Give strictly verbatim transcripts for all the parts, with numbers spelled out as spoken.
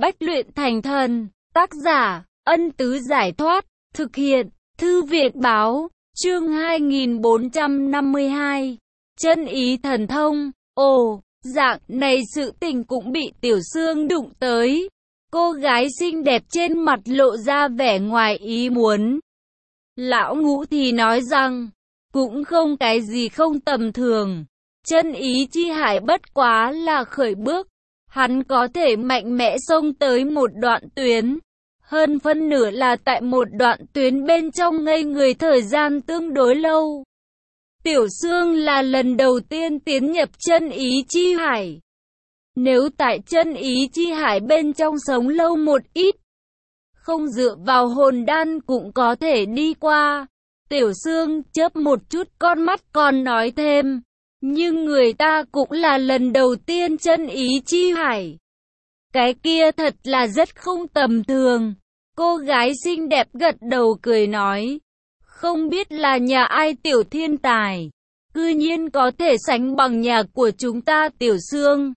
Bách luyện thành thần. Tác giả, Ân Tứ Giải Thoát. Thực hiện, Thư Viện Báo. Chương hai nghìn bốn trăm năm mươi hai. Chân ý thần thông. Ồ, dạng này sự tình cũng bị Tiểu Sương đụng tới. Cô gái xinh đẹp trên mặt lộ ra vẻ ngoài ý muốn. Lão Ngũ thì nói rằng, cũng không cái gì không tầm thường. Chân ý chi hải bất quá là khởi bước. Hắn có thể mạnh mẽ xông tới một đoạn tuyến. Hơn phân nửa là tại một đoạn tuyến bên trong ngây người thời gian tương đối lâu. Tiểu Sương là lần đầu tiên tiến nhập chân ý chi hải. Nếu tại chân ý chi hải bên trong sống lâu một ít, không dựa vào hồn đan cũng có thể đi qua. Tiểu Sương chớp một chút con mắt còn nói thêm, nhưng người ta cũng là lần đầu tiên chân ý chi hải. Cái kia thật là rất không tầm thường. Cô gái xinh đẹp gật đầu cười nói, không biết là nhà ai tiểu thiên tài, cư nhiên có thể sánh bằng nhà của chúng ta Tiểu Sương.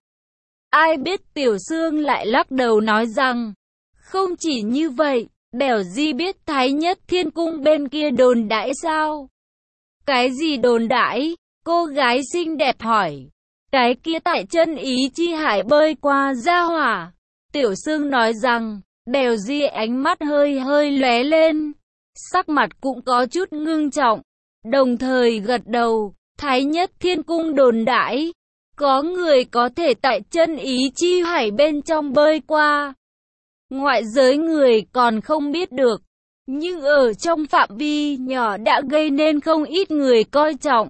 Ai biết Tiểu Sương lại lắc đầu nói rằng, không chỉ như vậy, Bẻo Di biết Thái Nhất Thiên Cung bên kia đồn đãi sao? Cái gì đồn đãi? Cô gái xinh đẹp hỏi. Cái kia tại chân ý chi hải bơi qua gia hỏa. Tiểu Sương nói rằng, Bẻo Di ánh mắt hơi hơi lóe lên, sắc mặt cũng có chút ngưng trọng, đồng thời gật đầu. Thái Nhất Thiên Cung đồn đãi, có người có thể tại chân ý chi hải bên trong bơi qua. Ngoại giới người còn không biết được, nhưng ở trong phạm vi nhỏ đã gây nên không ít người coi trọng.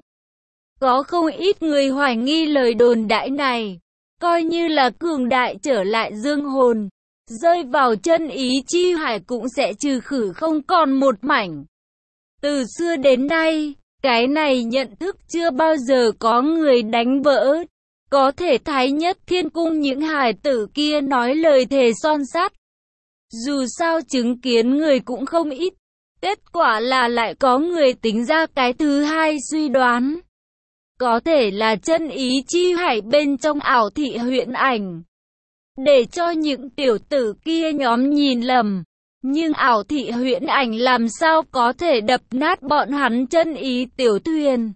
Có không ít người hoài nghi lời đồn đãi này, coi như là cường đại trở lại dương hồn, rơi vào chân ý chi hải cũng sẽ trừ khử không còn một mảnh. Từ xưa đến nay, cái này nhận thức chưa bao giờ có người đánh vỡ. Có thể Thái Nhất Thiên Cung những hài tử kia nói lời thề son sắt. Dù sao chứng kiến người cũng không ít, kết quả là lại có người tính ra cái thứ hai suy đoán. Có thể là chân ý chi hải bên trong ảo thị huyễn ảnh, để cho những tiểu tử kia nhóm nhìn lầm. Nhưng ảo thị huyễn ảnh làm sao có thể đập nát bọn hắn chân ý tiểu thuyền?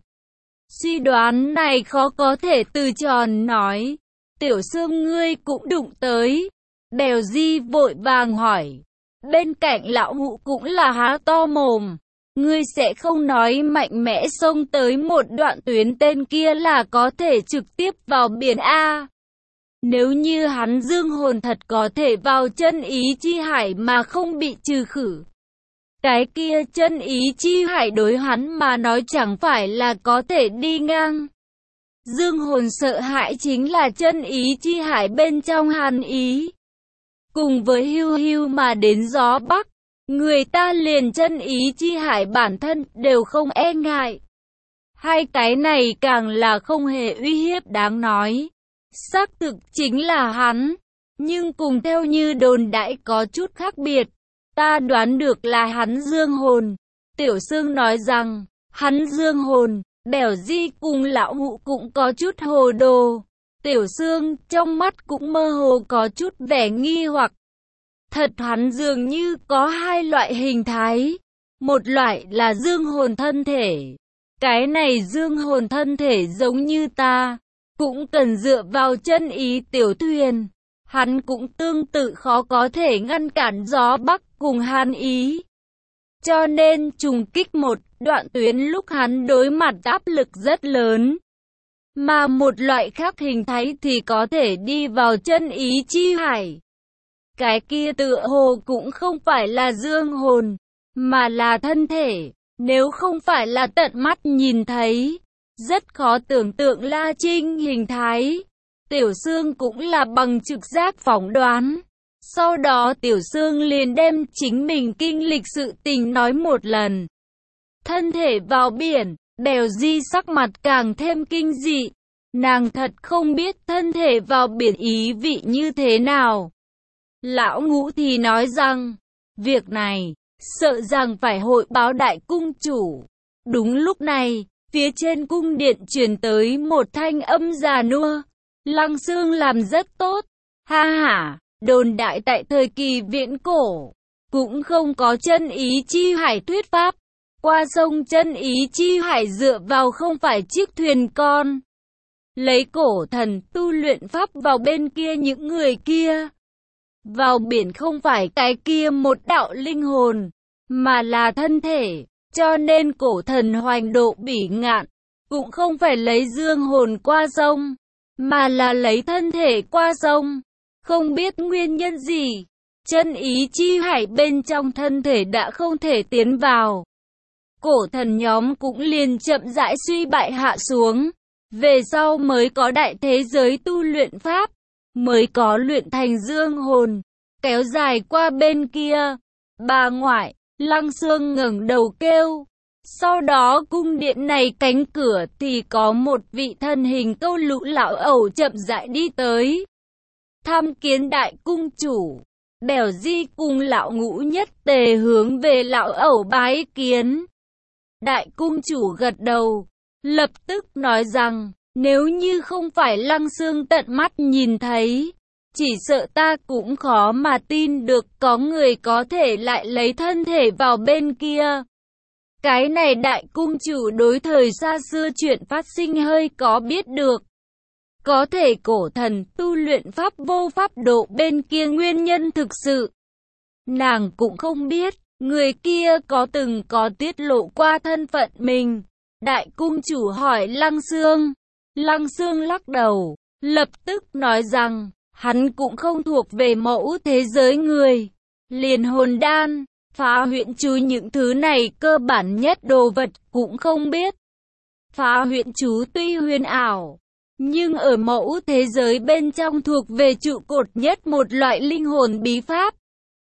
Suy đoán này khó có thể từ tròn nói. Tiểu Sương ngươi cũng đụng tới. Bèo Di vội vàng hỏi. Bên cạnh lão Ngũ cũng là há to mồm. Ngươi sẽ không nói mạnh mẽ xông tới một đoạn tuyến tên kia là có thể trực tiếp vào biển A. Nếu như hắn dương hồn thật có thể vào chân ý chi hải mà không bị trừ khử, cái kia chân ý chi hải đối hắn mà nói chẳng phải là có thể đi ngang. Dương hồn sợ hãi chính là chân ý chi hải bên trong hàn ý. Cùng với hưu hưu mà đến gió bắc, người ta liền chân ý chi hải bản thân đều không e ngại. Hai cái này càng là không hề uy hiếp đáng nói. Xác thực chính là hắn, nhưng cùng theo như đồn đãi có chút khác biệt. Ta đoán được là hắn dương hồn. Tiểu Sương nói rằng, hắn dương hồn. Bẻo Di cùng lão Ngũ cũng có chút hồ đồ. Tiểu Sương trong mắt cũng mơ hồ có chút vẻ nghi hoặc. Thật hắn dường như có hai loại hình thái. Một loại là dương hồn thân thể. Cái này dương hồn thân thể giống như ta, cũng cần dựa vào chân ý tiểu thuyền. Hắn cũng tương tự khó có thể ngăn cản gió bắc cùng hàn ý. Cho nên trùng kích một đoạn tuyến lúc hắn đối mặt áp lực rất lớn. Mà một loại khác hình thái thì có thể đi vào chân ý chi hải. Cái kia tựa hồ cũng không phải là dương hồn, mà là thân thể. Nếu không phải là tận mắt nhìn thấy, rất khó tưởng tượng La Trinh hình thái. Tiểu Sương cũng là bằng trực giác phỏng đoán. Sau đó Tiểu Sương liền đem chính mình kinh lịch sự tình nói một lần. Thân thể vào biển, Bèo Di sắc mặt càng thêm kinh dị. Nàng thật không biết thân thể vào biển ý vị như thế nào. Lão Ngũ thì nói rằng, việc này, sợ rằng phải hội báo đại cung chủ. Đúng lúc này, phía trên cung điện truyền tới một thanh âm già nua. Lăng Xương làm rất tốt. Ha ha, Đồn đại tại thời kỳ viễn cổ, cũng không có chân ý chi hải thuyết pháp. Qua sông chân ý chi hải dựa vào không phải chiếc thuyền con. Lấy cổ thần tu luyện pháp vào bên kia những người kia. Vào biển không phải cái kia một đạo linh hồn, mà là thân thể. Cho nên cổ thần hoành độ bỉ ngạn, cũng không phải lấy dương hồn qua sông, mà là lấy thân thể qua sông. Không biết nguyên nhân gì, chân ý chi hải bên trong thân thể đã không thể tiến vào. Cổ thần nhóm cũng liền chậm rãi suy bại hạ xuống. Về sau mới có đại thế giới tu luyện pháp, mới có luyện thành dương hồn, kéo dài qua bên kia. Bà ngoại, Lăng Xương ngẩng đầu kêu. Sau đó cung điện này cánh cửa thì có một vị thân hình câu lũ lão ẩu chậm rãi đi tới. Tham kiến đại cung chủ. Bèo Di cùng lão Ngũ Nhất Tề hướng về lão ẩu bái kiến. Đại cung chủ gật đầu, lập tức nói rằng, nếu như không phải Lăng Xương tận mắt nhìn thấy, chỉ sợ ta cũng khó mà tin được có người có thể lại lấy thân thể vào bên kia. Cái này đại cung chủ đối thời xa xưa chuyện phát sinh hơi có biết được. Có thể cổ thần tu luyện pháp vô pháp độ bên kia nguyên nhân thực sự. Nàng cũng không biết, người kia có từng có tiết lộ qua thân phận mình. Đại cung chủ hỏi Lăng Xương. Lăng Xương lắc đầu, lập tức nói rằng, hắn cũng không thuộc về mẫu thế giới người. Liền hồn đan, phá huyễn chú những thứ này cơ bản nhất đồ vật cũng không biết. Phá huyễn chú tuy huyền ảo, nhưng ở mẫu thế giới bên trong thuộc về trụ cột nhất một loại linh hồn bí pháp.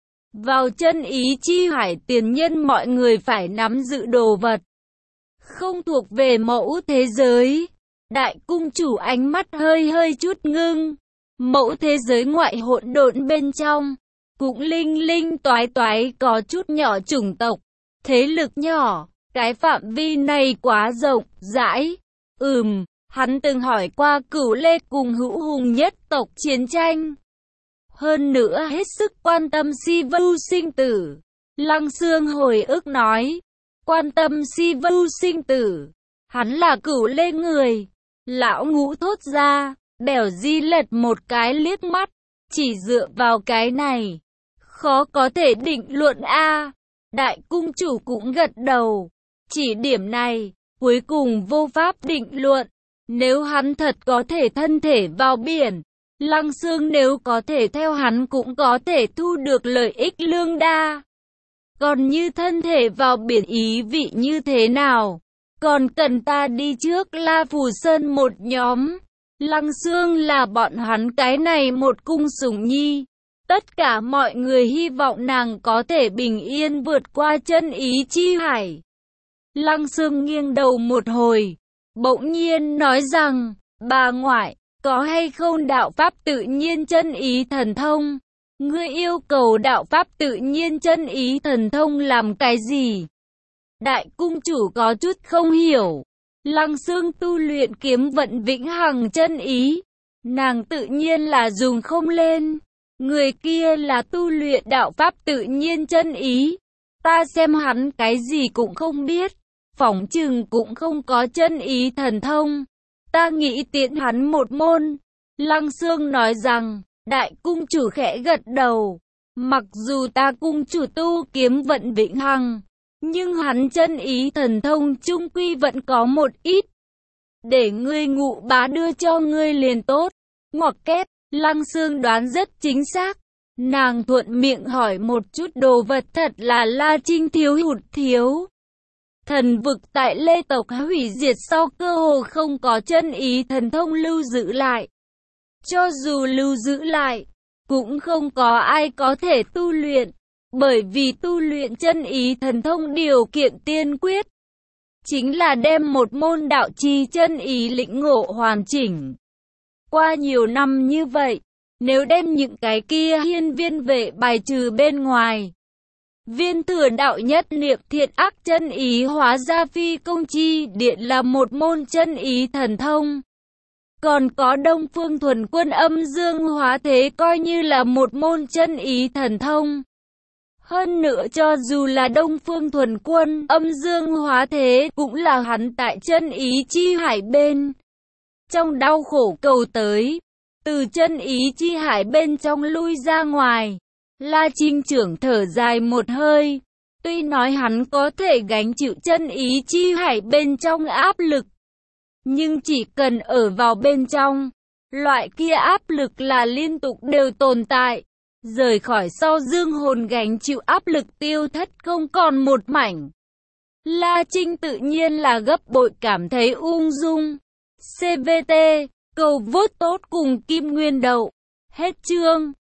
Vào chân ý chi hải tiền nhân mọi người phải nắm giữ đồ vật, không thuộc về mẫu thế giới. Đại cung chủ ánh mắt hơi hơi chút ngưng. Mẫu thế giới ngoại hỗn độn bên trong, cũng linh linh toái toái có chút nhỏ chủng tộc, thế lực nhỏ, cái phạm vi này quá rộng, rãi. Ừm, hắn từng hỏi qua Cửu Lê cùng Hữu Hùng nhất tộc chiến tranh. Hơn nữa hết sức quan tâm Si Vu sinh tử. Lăng Xương hồi ức nói, quan tâm Si Vu sinh tử, hắn là Cửu Lê người. Lão Ngũ thốt ra. Bèo Di lật một cái liếc mắt, chỉ dựa vào cái này, khó có thể định luận a. Đại cung chủ cũng gật đầu, chỉ điểm này, cuối cùng vô pháp định luận. Nếu hắn thật có thể thân thể vào biển, Lăng Xương nếu có thể theo hắn cũng có thể thu được lợi ích lương đa. Còn như thân thể vào biển ý vị như thế nào, còn cần ta đi trước La Phù Sơn một nhóm. Lăng Xương là bọn hắn cái này một cung sủng nhi. Tất cả mọi người hy vọng nàng có thể bình yên vượt qua chân ý chi hải. Lăng Xương nghiêng đầu một hồi, bỗng nhiên nói rằng, bà ngoại, có hay không đạo pháp tự nhiên chân ý thần thông? Ngươi yêu cầu đạo pháp tự nhiên chân ý thần thông làm cái gì? Đại cung chủ có chút không hiểu. Lăng Xương tu luyện kiếm vận vĩnh hằng chân ý, nàng tự nhiên là dùng không lên. Người kia là tu luyện đạo pháp tự nhiên chân ý, ta xem hắn cái gì cũng không biết, phỏng chừng cũng không có chân ý thần thông. Ta nghĩ tiện hắn một môn. Lăng Xương nói rằng, đại cung chủ khẽ gật đầu, mặc dù ta cung chủ tu kiếm vận vĩnh hằng, nhưng hắn chân ý thần thông chung quy vẫn có một ít. Để ngươi Ngụ bá đưa cho ngươi liền tốt. Ngoặc kép, Lăng Xương đoán rất chính xác. Nàng thuận miệng hỏi một chút đồ vật thật là La Trinh thiếu hụt thiếu. Thần vực tại Lê tộc hủy diệt sau cơ hồ không có chân ý thần thông lưu giữ lại. Cho dù lưu giữ lại, cũng không có ai có thể tu luyện. Bởi vì tu luyện chân ý thần thông điều kiện tiên quyết chính là đem một môn đạo chi chân ý lĩnh ngộ hoàn chỉnh. Qua nhiều năm như vậy, nếu đem những cái kia hiên viên vệ bài trừ bên ngoài, viên thừa đạo nhất niệm thiện ác chân ý hóa ra phi công chi điện là một môn chân ý thần thông. Còn có Đông Phương Thuần Quân âm dương hóa thế coi như là một môn chân ý thần thông. Hơn nữa cho dù là Đông Phương Thuần Quân âm dương hóa thế, cũng là hắn tại chân ý chi hải bên trong đau khổ cầu tới, từ chân ý chi hải bên trong lui ra ngoài. La Trinh trưởng thở dài một hơi, tuy nói hắn có thể gánh chịu chân ý chi hải bên trong áp lực, nhưng chỉ cần ở vào bên trong, loại kia áp lực là liên tục đều tồn tại. Rời khỏi sau dương hồn gánh chịu áp lực tiêu thất không còn một mảnh. La Trinh tự nhiên là gấp bội cảm thấy ung dung. xê vê tê, cầu vote tốt cùng Kim Nguyên Đậu. Hết chương.